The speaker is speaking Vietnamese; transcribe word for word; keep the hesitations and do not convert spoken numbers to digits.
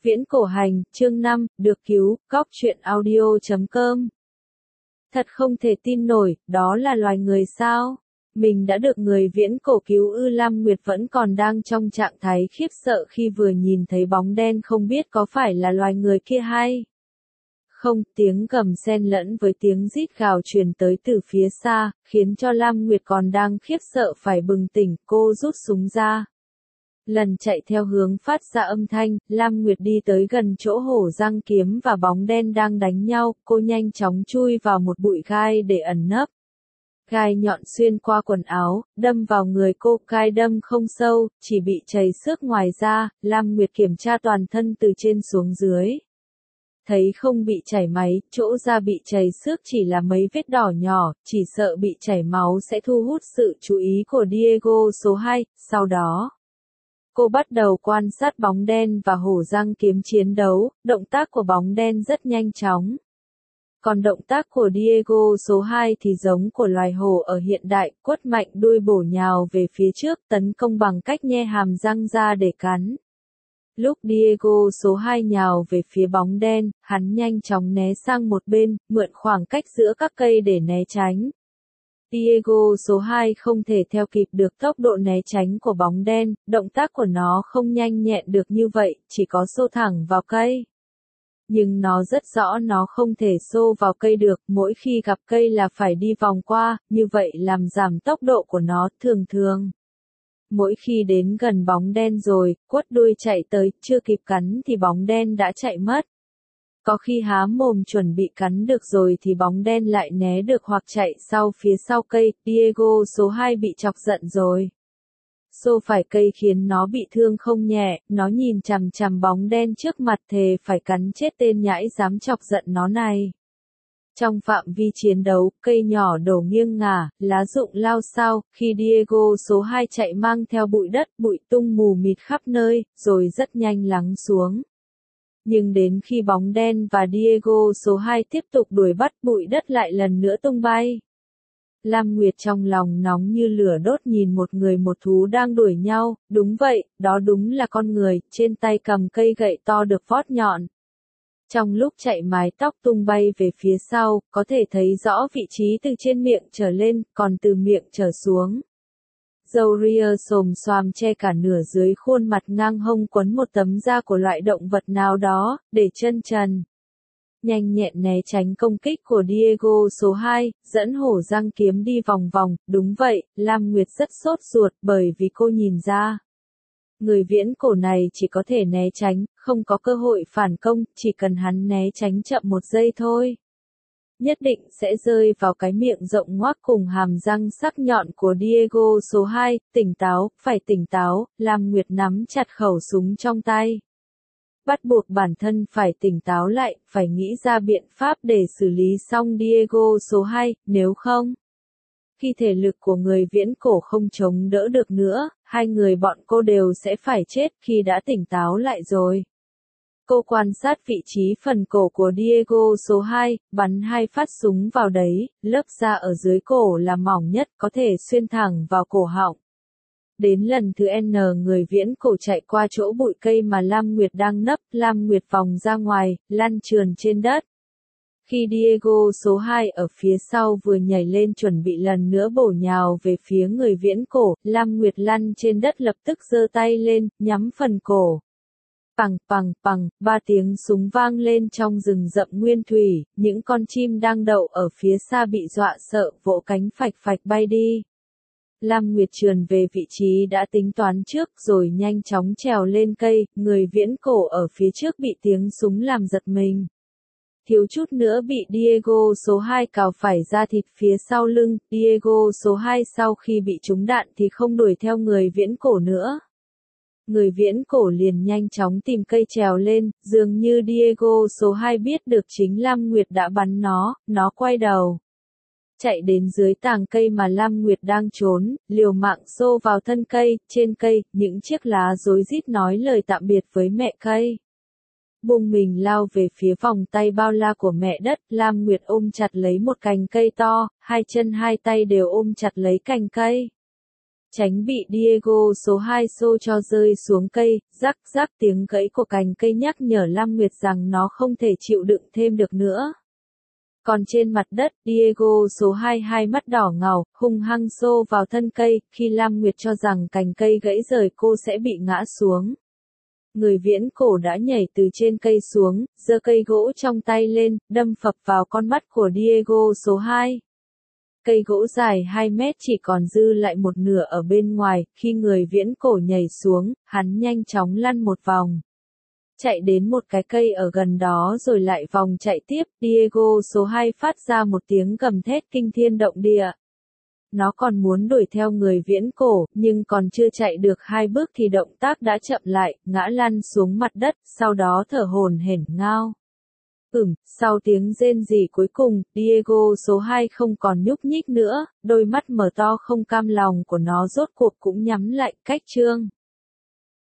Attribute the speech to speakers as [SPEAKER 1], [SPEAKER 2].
[SPEAKER 1] Viễn cổ hành, chương năm, được cứu, góc truyện audio chấm com. Thật không thể tin nổi, đó là loài người sao? Mình đã được người viễn cổ cứu ư? Lam Nguyệt vẫn còn đang trong trạng thái khiếp sợ khi vừa nhìn thấy bóng đen không biết có phải là loài người kia hay không. Tiếng gầm xen lẫn với tiếng rít gào truyền tới từ phía xa, khiến cho Lam Nguyệt còn đang khiếp sợ phải bừng tỉnh. Cô rút súng ra. Lần chạy theo hướng phát ra âm thanh, Lam Nguyệt đi tới gần chỗ hổ răng kiếm và bóng đen đang đánh nhau, cô nhanh chóng chui vào một bụi gai để ẩn nấp. Gai nhọn xuyên qua quần áo, đâm vào người cô, gai đâm không sâu, chỉ bị chảy xước ngoài da. Lam Nguyệt kiểm tra toàn thân từ trên xuống dưới. Thấy không bị chảy máy, chỗ da bị chảy xước chỉ là mấy vết đỏ nhỏ, chỉ sợ bị chảy máu sẽ thu hút sự chú ý của Diego số hai, sau đó cô bắt đầu quan sát bóng đen và hổ răng kiếm chiến đấu, động tác của bóng đen rất nhanh chóng. Còn động tác của Diego số hai thì giống của loài hổ ở hiện đại, quất mạnh đuôi bổ nhào về phía trước, tấn công bằng cách nhe hàm răng ra để cắn. Lúc Diego số hai nhào về phía bóng đen, hắn nhanh chóng né sang một bên, mượn khoảng cách giữa các cây để né tránh. Diego số hai không thể theo kịp được tốc độ né tránh của bóng đen, động tác của nó không nhanh nhẹn được như vậy, chỉ có xô thẳng vào cây. Nhưng nó rất rõ nó không thể xô vào cây được, mỗi khi gặp cây là phải đi vòng qua, như vậy làm giảm tốc độ của nó. Thường thường, mỗi khi đến gần bóng đen rồi, quất đuôi chạy tới, chưa kịp cắn thì bóng đen đã chạy mất. Có khi há mồm chuẩn bị cắn được rồi thì bóng đen lại né được hoặc chạy sau phía sau cây. Diego số hai bị chọc giận rồi. Xô phải cây khiến nó bị thương không nhẹ, nó nhìn chằm chằm bóng đen trước mặt thề phải cắn chết tên nhãi dám chọc giận nó này. Trong phạm vi chiến đấu, cây nhỏ đổ nghiêng ngả, lá rụng lao xao, khi Diego số hai chạy mang theo bụi đất, bụi tung mù mịt khắp nơi, rồi rất nhanh lắng xuống. Nhưng đến khi bóng đen và Diego số hai tiếp tục đuổi bắt, bụi đất lại lần nữa tung bay. Lam Nguyệt trong lòng nóng như lửa đốt nhìn một người một thú đang đuổi nhau, đúng vậy, đó đúng là con người, trên tay cầm cây gậy to được vót nhọn. Trong lúc chạy mái tóc tung bay về phía sau, có thể thấy rõ vị trí từ trên miệng trở lên, còn từ miệng trở xuống. Râu ria xồm xoàm che cả nửa dưới khuôn mặt, ngang hông quấn một tấm da của loại động vật nào đó, để chân trần. Nhanh nhẹn né tránh công kích của Diego số hai, dẫn hổ răng kiếm đi vòng vòng. Đúng vậy, Lam Nguyệt rất sốt ruột bởi vì cô nhìn ra. Người viễn cổ này chỉ có thể né tránh, không có cơ hội phản công, chỉ cần hắn né tránh chậm một giây thôi. Nhất định sẽ rơi vào cái miệng rộng ngoác cùng hàm răng sắc nhọn của Diego số hai. Tỉnh táo, phải tỉnh táo. Lam Nguyệt nắm chặt khẩu súng trong tay. Bắt buộc bản thân phải tỉnh táo lại, phải nghĩ ra biện pháp để xử lý xong Diego số hai, nếu không, khi thể lực của người viễn cổ không chống đỡ được nữa, hai người bọn cô đều sẽ phải chết khi đã tỉnh táo lại rồi. Cô quan sát vị trí phần cổ của Diego số hai, bắn hai phát súng vào đấy, lớp da ở dưới cổ là mỏng nhất, có thể xuyên thẳng vào cổ họng. Đến lần thứ N người viễn cổ chạy qua chỗ bụi cây mà Lam Nguyệt đang nấp, Lam Nguyệt vòng ra ngoài, lăn trườn trên đất. Khi Diego số hai ở phía sau vừa nhảy lên chuẩn bị lần nữa bổ nhào về phía người viễn cổ, Lam Nguyệt lăn trên đất lập tức giơ tay lên, nhắm phần cổ. Pằng pằng pằng, ba tiếng súng vang lên trong rừng rậm nguyên thủy, những con chim đang đậu ở phía xa bị dọa sợ, vỗ cánh phạch phạch bay đi. Lam Nguyệt trườn về vị trí đã tính toán trước rồi nhanh chóng trèo lên cây, người viễn cổ ở phía trước bị tiếng súng làm giật mình. Thiếu chút nữa bị Diego số hai cào phải da thịt phía sau lưng. Diego số hai sau khi bị trúng đạn thì không đuổi theo người viễn cổ nữa. Người viễn cổ liền nhanh chóng tìm cây trèo lên, dường như Diego số hai biết được chính Lam Nguyệt đã bắn nó, nó quay đầu. Chạy đến dưới tàng cây mà Lam Nguyệt đang trốn, liều mạng xô vào thân cây. Trên cây, những chiếc lá rối rít nói lời tạm biệt với mẹ cây. Bung mình lao về phía vòng tay bao la của mẹ đất. Lam Nguyệt ôm chặt lấy một cành cây to, hai chân hai tay đều ôm chặt lấy cành cây. tránh bị Diego số hai xô cho rơi xuống cây, rắc rắc tiếng gãy của cành cây nhắc nhở Lam Nguyệt rằng nó không thể chịu đựng thêm được nữa. Còn trên mặt đất, Diego số hai hai mắt đỏ ngầu, hung hăng xô vào thân cây, khi Lam Nguyệt cho rằng cành cây gãy rời cô sẽ bị ngã xuống. Người viễn cổ đã nhảy từ trên cây xuống, giơ cây gỗ trong tay lên, đâm phập vào con mắt của Diego số hai. Cây gỗ dài hai mét chỉ còn dư lại một nửa ở bên ngoài, khi người viễn cổ nhảy xuống, hắn nhanh chóng lăn một vòng. Chạy đến một cái cây ở gần đó rồi lại vòng chạy tiếp, Diego số hai phát ra một tiếng gầm thét kinh thiên động địa. Nó còn muốn đuổi theo người viễn cổ, nhưng còn chưa chạy được hai bước thì động tác đã chậm lại, ngã lăn xuống mặt đất, sau đó thở hổn hển ngao. Ừm, sau tiếng rên rỉ cuối cùng, Diego số hai không còn nhúc nhích nữa, đôi mắt mở to không cam lòng của nó rốt cuộc cũng nhắm lại, cách trương.